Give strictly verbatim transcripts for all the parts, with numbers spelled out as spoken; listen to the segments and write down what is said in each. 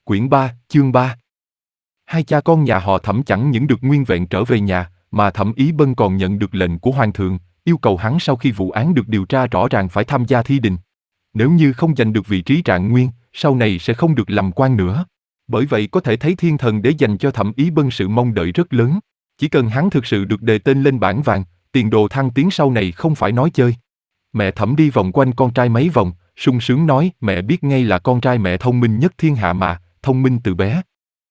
Quyển ba, chương ba. Hai cha con nhà họ Thẩm chẳng những được nguyên vẹn trở về nhà, mà Thẩm Ý Bân còn nhận được lệnh của Hoàng thượng, yêu cầu hắn sau khi vụ án được điều tra rõ ràng phải tham gia thi đình. Nếu như không giành được vị trí trạng nguyên, sau này sẽ không được làm quan nữa. Bởi vậy có thể thấy Thiên Thần Đế dành cho Thẩm Ý Bân sự mong đợi rất lớn. Chỉ cần hắn thực sự được đề tên lên bảng vàng, tiền đồ thăng tiến sau này không phải nói chơi. Mẹ Thẩm đi vòng quanh con trai mấy vòng, sung sướng nói mẹ biết ngay là con trai mẹ thông minh nhất thiên hạ mà, thông minh từ bé.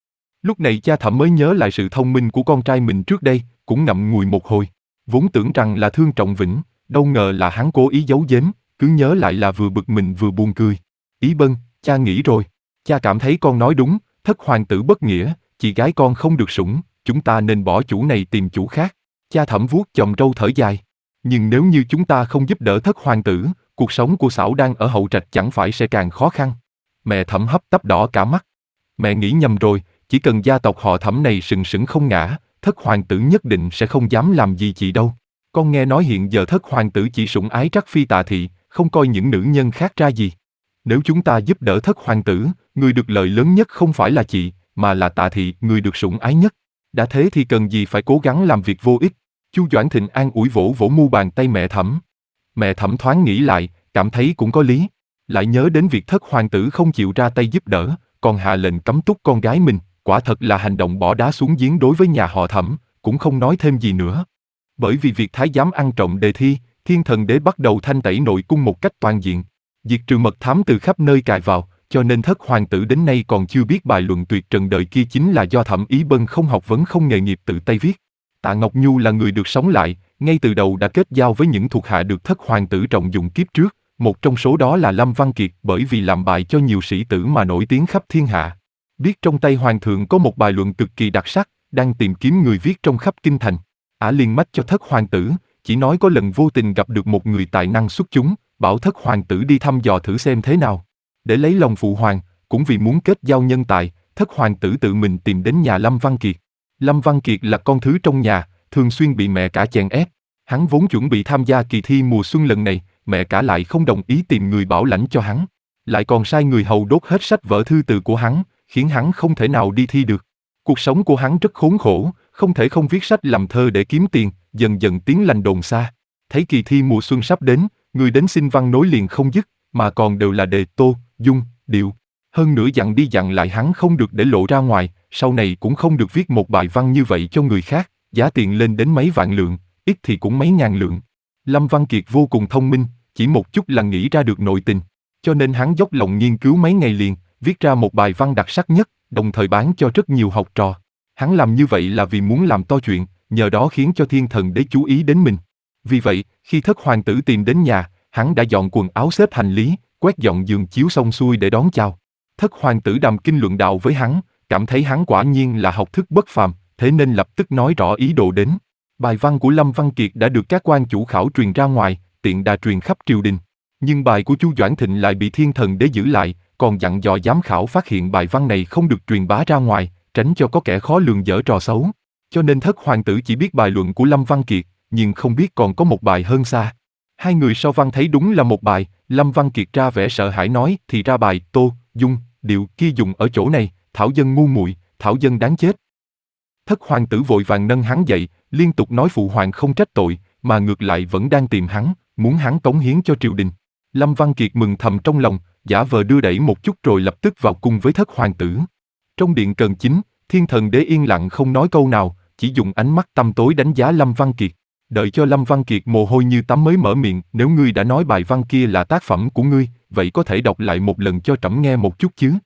Lúc này cha Thẩm mới nhớ lại sự thông minh của con trai mình trước đây, cũng ngậm ngùi một hồi. Vốn tưởng rằng là Thương Trọng Vĩnh, đâu ngờ là hắn cố ý giấu giếm, cứ nhớ lại là vừa bực mình vừa buồn cười. Ý Bân, cha nghĩ rồi, cha cảm thấy con nói đúng, thất hoàng tử bất nghĩa, chị gái con không được sủng, chúng ta nên bỏ chủ này tìm chủ khác. Cha Thẩm vuốt chòm râu thở dài. Nhưng nếu như chúng ta không giúp đỡ thất hoàng tử, cuộc sống của Xảo Đan ở hậu trạch chẳng phải sẽ càng khó khăn. Mẹ Thẩm hấp tấp đỏ cả mắt. Mẹ nghĩ nhầm rồi, chỉ cần gia tộc họ Thẩm này sừng sững không ngã, thất hoàng tử nhất định sẽ không dám làm gì chị đâu. Con nghe nói hiện giờ thất hoàng tử chỉ sủng ái Trắc Phi Tạ Thị, không coi những nữ nhân khác ra gì. Nếu chúng ta giúp đỡ thất hoàng tử, người được lợi lớn nhất không phải là chị, mà là Tạ Thị, người được sủng ái nhất. Đã thế thì cần gì phải cố gắng làm việc vô ích. Chu Doãn Thịnh an ủi vỗ vỗ mu bàn tay mẹ Thẩm. Mẹ Thẩm thoáng nghĩ lại, cảm thấy cũng có lý. Lại nhớ đến việc thất hoàng tử không chịu ra tay giúp đỡ, còn hạ lệnh cấm túc con gái mình, quả thật là hành động bỏ đá xuống giếng đối với nhà họ Thẩm, cũng không nói thêm gì nữa. Bởi vì việc thái giám ăn trộm đề thi, Thiên Thần Đế bắt đầu thanh tẩy nội cung một cách toàn diện, diệt trừ mật thám từ khắp nơi cài vào, cho nên thất hoàng tử đến nay còn chưa biết bài luận tuyệt trần đời kia chính là do Thẩm Ý Bân không học vấn không nghề nghiệp tự tay viết. Tạ Ngọc Nhu là người được sống lại, ngay từ đầu đã kết giao với những thuộc hạ được thất hoàng tử trọng dụng kiếp trước, một trong số đó là Lâm Văn Kiệt bởi vì làm bài cho nhiều sĩ tử mà nổi tiếng khắp thiên hạ. Biết trong tay hoàng thượng có một bài luận cực kỳ đặc sắc, đang tìm kiếm người viết trong khắp kinh thành. Ả liền mách cho thất hoàng tử, chỉ nói có lần vô tình gặp được một người tài năng xuất chúng, bảo thất hoàng tử đi thăm dò thử xem thế nào. Để lấy lòng phụ hoàng, cũng vì muốn kết giao nhân tài, thất hoàng tử tự mình tìm đến nhà Lâm Văn Kiệt. Lâm Văn Kiệt là con thứ trong nhà, thường xuyên bị mẹ cả chèn ép. Hắn vốn chuẩn bị tham gia kỳ thi mùa xuân lần này, mẹ cả lại không đồng ý tìm người bảo lãnh cho hắn. Lại còn sai người hầu đốt hết sách vở thư từ của hắn, khiến hắn không thể nào đi thi được. Cuộc sống của hắn rất khốn khổ, không thể không viết sách làm thơ để kiếm tiền, dần dần tiếng lành đồn xa. Thấy kỳ thi mùa xuân sắp đến, người đến xin văn nối liền không dứt, mà còn đều là đề tô, dung, điệu. Hơn nữa dặn đi dặn lại hắn không được để lộ ra ngoài, sau này cũng không được viết một bài văn như vậy cho người khác, giá tiền lên đến mấy vạn lượng, ít thì cũng mấy ngàn lượng. Lâm Văn Kiệt vô cùng thông minh, chỉ một chút là nghĩ ra được nội tình, cho nên hắn dốc lòng nghiên cứu mấy ngày liền, viết ra một bài văn đặc sắc nhất, đồng thời bán cho rất nhiều học trò. Hắn làm như vậy là vì muốn làm to chuyện, nhờ đó khiến cho Thiên Thần Đế chú ý đến mình. Vì vậy, khi thất hoàng tử tìm đến nhà, hắn đã dọn quần áo xếp hành lý, quét dọn giường chiếu xong xuôi để đón chào. Thất hoàng tử đàm kinh luận đạo với hắn, cảm thấy hắn quả nhiên là học thức bất phàm, thế nên lập tức nói rõ ý đồ đến. Bài văn của Lâm Văn Kiệt đã được các quan chủ khảo truyền ra ngoài, tiện đà truyền khắp triều đình. Nhưng bài của Chu Doãn Thịnh lại bị Thiên Thần Đế giữ lại, còn dặn dò giám khảo phát hiện bài văn này không được truyền bá ra ngoài, tránh cho có kẻ khó lường dở trò xấu. Cho nên thất hoàng tử chỉ biết bài luận của Lâm Văn Kiệt, nhưng không biết còn có một bài hơn xa. Hai người so văn thấy đúng là một bài, Lâm Văn Kiệt ra vẻ sợ hãi nói thì ra bài tô, dung, điệu kia dùng ở chỗ này, thảo dân ngu muội, thảo dân đáng chết. Thất hoàng tử vội vàng nâng hắn dậy, liên tục nói phụ hoàng không trách tội, mà ngược lại vẫn đang tìm hắn, muốn hắn cống hiến cho triều đình. Lâm Văn Kiệt mừng thầm trong lòng, giả vờ đưa đẩy một chút rồi lập tức vào cung với thất hoàng tử. Trong điện cần chính, Thiên Thần Đế yên lặng không nói câu nào, chỉ dùng ánh mắt tăm tối đánh giá Lâm Văn Kiệt. Đợi cho Lâm Văn Kiệt mồ hôi như tắm mới mở miệng, nếu ngươi đã nói bài văn kia là tác phẩm của ngươi, vậy có thể đọc lại một lần cho trẫm nghe một chút chứ?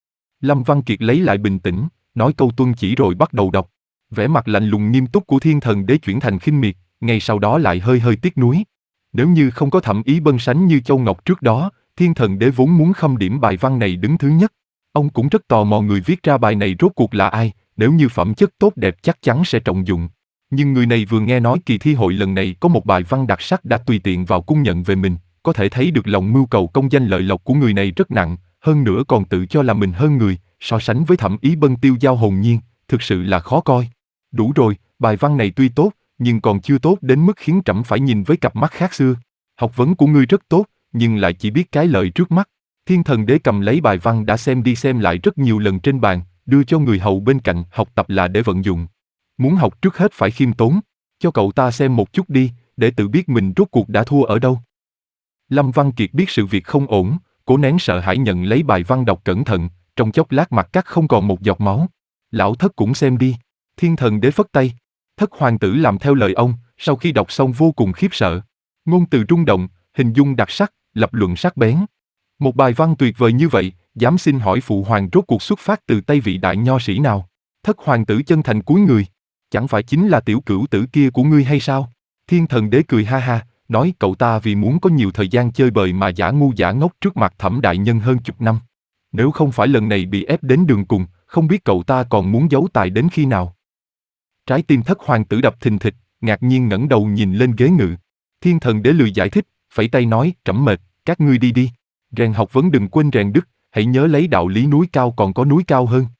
Lâm Văn Kiệt lấy lại bình tĩnh, nói câu tuân chỉ rồi bắt đầu đọc. Vẻ mặt lạnh lùng nghiêm túc của Thiên Thần Đế chuyển thành khinh miệt, ngay sau đó lại hơi hơi tiếc nuối. Nếu như không có Thẩm Ý Bân sánh như Châu Ngọc trước đó, Thiên Thần Đế vốn muốn khâm điểm bài văn này đứng thứ nhất. Ông cũng rất tò mò người viết ra bài này rốt cuộc là ai, nếu như phẩm chất tốt đẹp chắc chắn sẽ trọng dụng. Nhưng người này vừa nghe nói kỳ thi hội lần này có một bài văn đặc sắc đã tùy tiện vào cung nhận về mình, có thể thấy được lòng mưu cầu công danh lợi lộc của người này rất nặng, hơn nữa còn tự cho là mình hơn người, so sánh với Thẩm Ý Bân tiêu dao hồn nhiên, thực sự là khó coi. Đủ rồi, bài văn này tuy tốt, nhưng còn chưa tốt đến mức khiến trẫm phải nhìn với cặp mắt khác xưa. Học vấn của ngươi rất tốt, nhưng lại chỉ biết cái lợi trước mắt. Thiên Thần Đế cầm lấy bài văn đã xem đi xem lại rất nhiều lần trên bàn, đưa cho người hầu bên cạnh. Học tập là để vận dụng. Muốn học trước hết phải khiêm tốn. Cho cậu ta xem một chút đi, để tự biết mình rốt cuộc đã thua ở đâu. Lâm Văn Kiệt biết sự việc không ổn, cố nén sợ hãi nhận lấy bài văn đọc cẩn thận, trong chốc lát mặt cắt không còn một giọt máu. Lão Thất cũng xem đi. Thiên Thần Đế phất tay. Thất hoàng tử làm theo lời ông, sau khi đọc xong vô cùng khiếp sợ. Ngôn từ rung động, hình dung đặc sắc, lập luận sắc bén. Một bài văn tuyệt vời như vậy, dám xin hỏi phụ hoàng rốt cuộc xuất phát từ tay vị đại nho sĩ nào? Thất hoàng tử chân thành cúi người. Chẳng phải chính là tiểu cửu tử kia của ngươi hay sao? Thiên Thần Đế cười ha ha, nói cậu ta vì muốn có nhiều thời gian chơi bời mà giả ngu giả ngốc trước mặt Thẩm đại nhân hơn chục năm. Nếu không phải lần này bị ép đến đường cùng, không biết cậu ta còn muốn giấu tài đến khi nào. Trái tim thất hoàng tử đập thình thịch, ngạc nhiên ngẩng đầu nhìn lên ghế ngự. Thiên Thần Đế lười giải thích, phẩy tay nói, trẫm mệt, các ngươi đi đi. Rèn học vấn đừng quên rèn đức, hãy nhớ lấy đạo lý núi cao còn có núi cao hơn.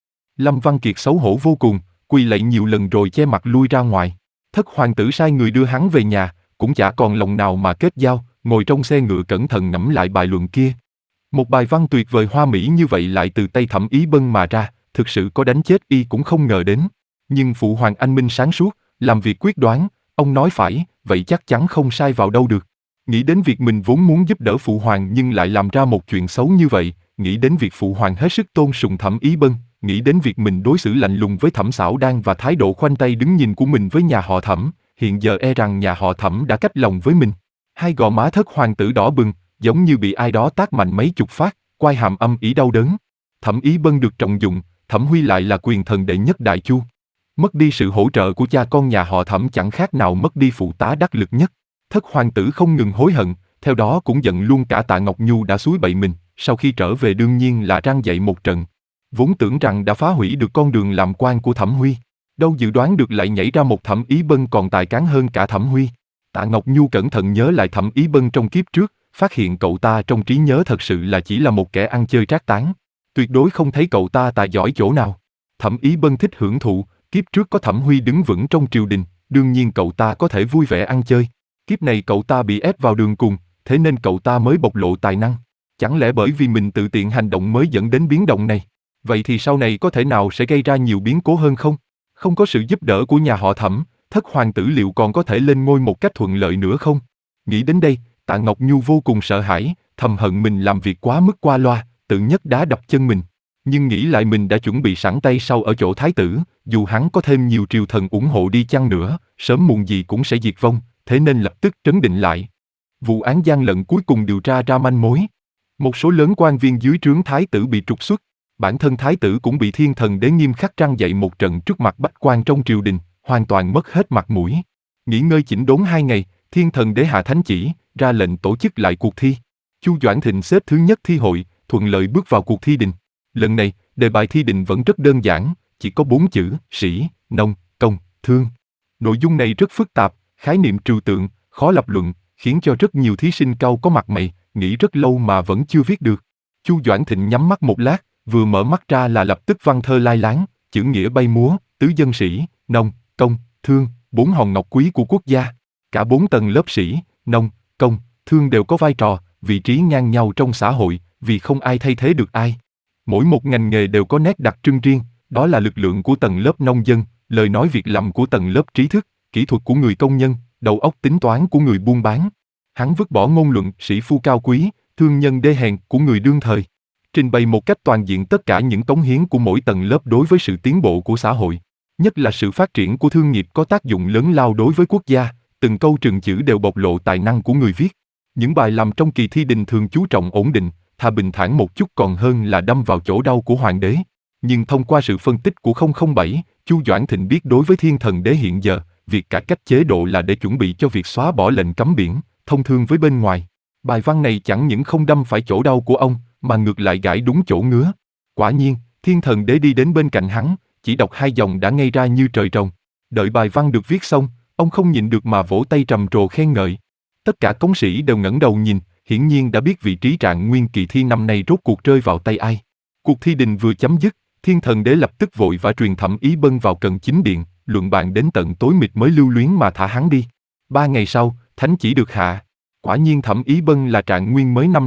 Lâm Văn Kiệt xấu hổ vô cùng, quỳ lạy nhiều lần rồi che mặt lui ra ngoài. Thất hoàng tử sai người đưa hắn về nhà, cũng chả còn lòng nào mà kết giao, ngồi trong xe ngựa cẩn thận ngẫm lại bài luận kia. Một bài văn tuyệt vời hoa mỹ như vậy lại từ tay Thẩm Ý Bân mà ra, thực sự có đánh chết y cũng không ngờ đến. Nhưng phụ hoàng anh minh sáng suốt, làm việc quyết đoán, ông nói phải, vậy chắc chắn không sai vào đâu được. Nghĩ đến việc mình vốn muốn giúp đỡ phụ hoàng nhưng lại làm ra một chuyện xấu như vậy, nghĩ đến việc phụ hoàng hết sức tôn sùng Thẩm Ý Bân, nghĩ đến việc mình đối xử lạnh lùng với Thẩm Sảo Đan và thái độ khoanh tay đứng nhìn của mình với nhà họ Thẩm, hiện giờ e rằng nhà họ Thẩm đã cách lòng với mình. Hai gò má thất hoàng tử đỏ bừng, giống như bị ai đó tát mạnh mấy chục phát, quai hàm âm ỉ đau đớn. Thẩm Ý Bân được trọng dụng, Thẩm Huy lại là quyền thần đệ nhất Đại Chu. Mất đi sự hỗ trợ của cha con nhà họ Thẩm chẳng khác nào mất đi phụ tá đắc lực nhất. Thất hoàng tử không ngừng hối hận, theo đó cũng giận luôn cả Tạ Ngọc Nhu đã xúi bậy mình, sau khi trở về đương nhiên là răng dậy một trận. Vốn tưởng rằng đã phá hủy được con đường làm quan của Thẩm Huy, đâu dự đoán được lại nhảy ra một Thẩm Ý Bân còn tài cán hơn cả Thẩm Huy. Tạ Ngọc Nhu cẩn thận nhớ lại Thẩm Ý Bân trong kiếp trước, phát hiện cậu ta trong trí nhớ thật sự là chỉ là một kẻ ăn chơi trác tán. Tuyệt đối không thấy cậu ta tài giỏi chỗ nào. Thẩm Ý Bân thích hưởng thụ, kiếp trước có Thẩm Huy đứng vững trong triều đình, đương nhiên cậu ta có thể vui vẻ ăn chơi. Kiếp này cậu ta bị ép vào đường cùng, thế nên cậu ta mới bộc lộ tài năng. Chẳng lẽ bởi vì mình tự tiện hành động mới dẫn đến biến động này? Vậy thì sau này có thể nào sẽ gây ra nhiều biến cố hơn không? Không có sự giúp đỡ của nhà họ Thẩm, thất hoàng tử liệu còn có thể lên ngôi một cách thuận lợi nữa không? Nghĩ đến đây, Tạ Ngọc Nhu vô cùng sợ hãi, thầm hận mình làm việc quá mức qua loa, tự nhấc đá đập chân mình. Nhưng nghĩ lại mình đã chuẩn bị sẵn tay sau ở chỗ thái tử, dù hắn có thêm nhiều triều thần ủng hộ đi chăng nữa, sớm muộn gì cũng sẽ diệt vong, thế nên lập tức trấn định lại. Vụ án gian lận cuối cùng điều tra ra manh mối. Một số lớn quan viên dưới trướng thái tử bị trục xuất, bản thân thái tử cũng bị Thiên Thần Đế nghiêm khắc răn dạy một trận trước mặt bách quan trong triều đình, hoàn toàn mất hết mặt mũi. Nghỉ ngơi chỉnh đốn hai ngày, Thiên Thần Đế hạ thánh chỉ, ra lệnh tổ chức lại cuộc thi. Chu Doãn Thịnh xếp thứ nhất thi hội, thuận lợi bước vào cuộc thi đình. Lần này, đề bài thi đình vẫn rất đơn giản, chỉ có bốn chữ, sĩ, nông, công, thương. Nội dung này rất phức tạp, khái niệm trừu tượng, khó lập luận, khiến cho rất nhiều thí sinh cau có mặt mày, nghĩ rất lâu mà vẫn chưa viết được. Chu Doãn Thịnh nhắm mắt một lát, vừa mở mắt ra là lập tức văn thơ lai láng, chữ nghĩa bay múa, tứ dân sĩ, nông, công, thương, bốn hòn ngọc quý của quốc gia. Cả bốn tầng lớp sĩ, nông, công, thương đều có vai trò, vị trí ngang nhau trong xã hội, vì không ai thay thế được ai. Mỗi một ngành nghề đều có nét đặc trưng riêng, đó là lực lượng của tầng lớp nông dân, lời nói việc làm của tầng lớp trí thức, kỹ thuật của người công nhân, đầu óc tính toán của người buôn bán. Hắn vứt bỏ ngôn luận sĩ phu cao quý, thương nhân đê hèn của người đương thời, trình bày một cách toàn diện tất cả những cống hiến của mỗi tầng lớp đối với sự tiến bộ của xã hội, nhất là sự phát triển của thương nghiệp có tác dụng lớn lao đối với quốc gia. Từng câu trừng chữ đều bộc lộ tài năng của người viết. Những bài làm trong kỳ thi đình thường chú trọng ổn định, thà bình thản một chút còn hơn là đâm vào chỗ đau của hoàng đế. Nhưng thông qua sự phân tích của không không bảy, Chu Doãn Thịnh biết đối với Thiên Thần Đế hiện giờ, việc cải cách chế độ là để chuẩn bị cho việc xóa bỏ lệnh cấm biển, thông thương với bên ngoài. Bài văn này chẳng những không đâm phải chỗ đau của ông, mà ngược lại gãi đúng chỗ ngứa. Quả nhiên, Thiên Thần Đế đi đến bên cạnh hắn, chỉ đọc hai dòng đã ngây ra như trời trồng. Đợi bài văn được viết xong, ông không nhịn được mà vỗ tay trầm trồ khen ngợi. Tất cả cống sĩ đều ngẩng đầu nhìn, hiển nhiên đã biết vị trí trạng nguyên kỳ thi năm nay rốt cuộc rơi vào tay ai. Cuộc thi đình vừa chấm dứt, Thiên Thần Đế lập tức vội vã truyền Thẩm Ý Bân vào Cận Chính Điện, luận bàn đến tận tối mịt mới lưu luyến mà thả hắn đi. Ba ngày sau, thánh chỉ được hạ. Quả nhiên Thẩm Ý Bân là trạng nguyên mới năm nay,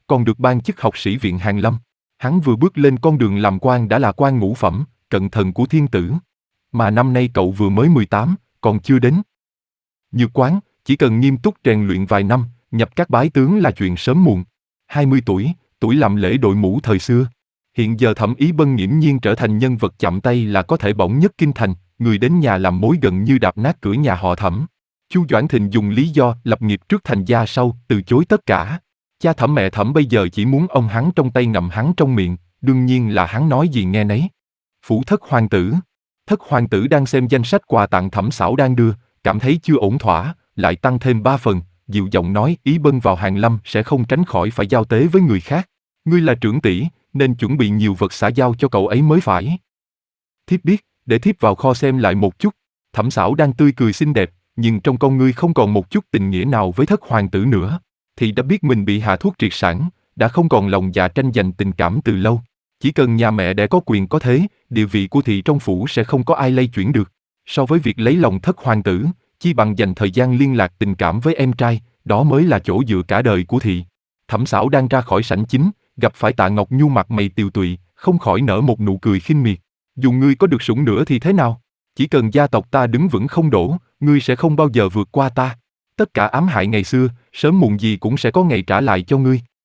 còn được ban chức học sĩ viện Hàn Lâm. Hắn vừa bước lên con đường làm quan đã là quan ngũ phẩm, cận thần của thiên tử. Mà năm nay cậu vừa mới mười tám, còn chưa đến. Nhược Quán, chỉ cần nghiêm túc rèn luyện vài năm, nhập các bái tướng là chuyện sớm muộn. hai mươi tuổi, tuổi làm lễ đội mũ thời xưa. Hiện giờ Thẩm Ý Bân nghiễm nhiên trở thành nhân vật chạm tay là có thể bổng nhất kinh thành, người đến nhà làm mối gần như đạp nát cửa nhà họ Thẩm. Chu Doãn Thịnh dùng lý do lập nghiệp trước thành gia sau, từ chối tất cả. Cha Thẩm mẹ Thẩm bây giờ chỉ muốn ông hắn trong tay ngậm hắn trong miệng, đương nhiên là hắn nói gì nghe nấy. Phủ thất hoàng tử. Thất hoàng tử đang xem danh sách quà tặng Thẩm Sảo đang đưa, cảm thấy chưa ổn thỏa, lại tăng thêm ba phần, dịu giọng nói Ý Bân vào Hàn Lâm sẽ không tránh khỏi phải giao tế với người khác. Ngươi là trưởng tỷ, nên chuẩn bị nhiều vật xã giao cho cậu ấy mới phải. Thiếp biết, để thiếp vào kho xem lại một chút. Thẩm Sảo đang tươi cười xinh đẹp, nhưng trong con ngươi không còn một chút tình nghĩa nào với thất hoàng tử nữa. Thì đã biết mình bị hạ thuốc triệt sản, đã không còn lòng dạ tranh giành tình cảm từ lâu. Chỉ cần nhà mẹ đẻ có quyền có thế, địa vị của thị trong phủ sẽ không có ai lay chuyển được. So với việc lấy lòng thất hoàng tử, chi bằng dành thời gian liên lạc tình cảm với em trai, đó mới là chỗ dựa cả đời của thị. Thẩm Sảo đang ra khỏi sảnh chính, gặp phải Tạ Ngọc Nhu mặt mày tiều tụy, không khỏi nở một nụ cười khinh miệt. Dù ngươi có được sủng nữa thì thế nào? Chỉ cần gia tộc ta đứng vững không đổ, ngươi sẽ không bao giờ vượt qua ta. Tất cả ám hại ngày xưa, sớm muộn gì cũng sẽ có ngày trả lại cho ngươi.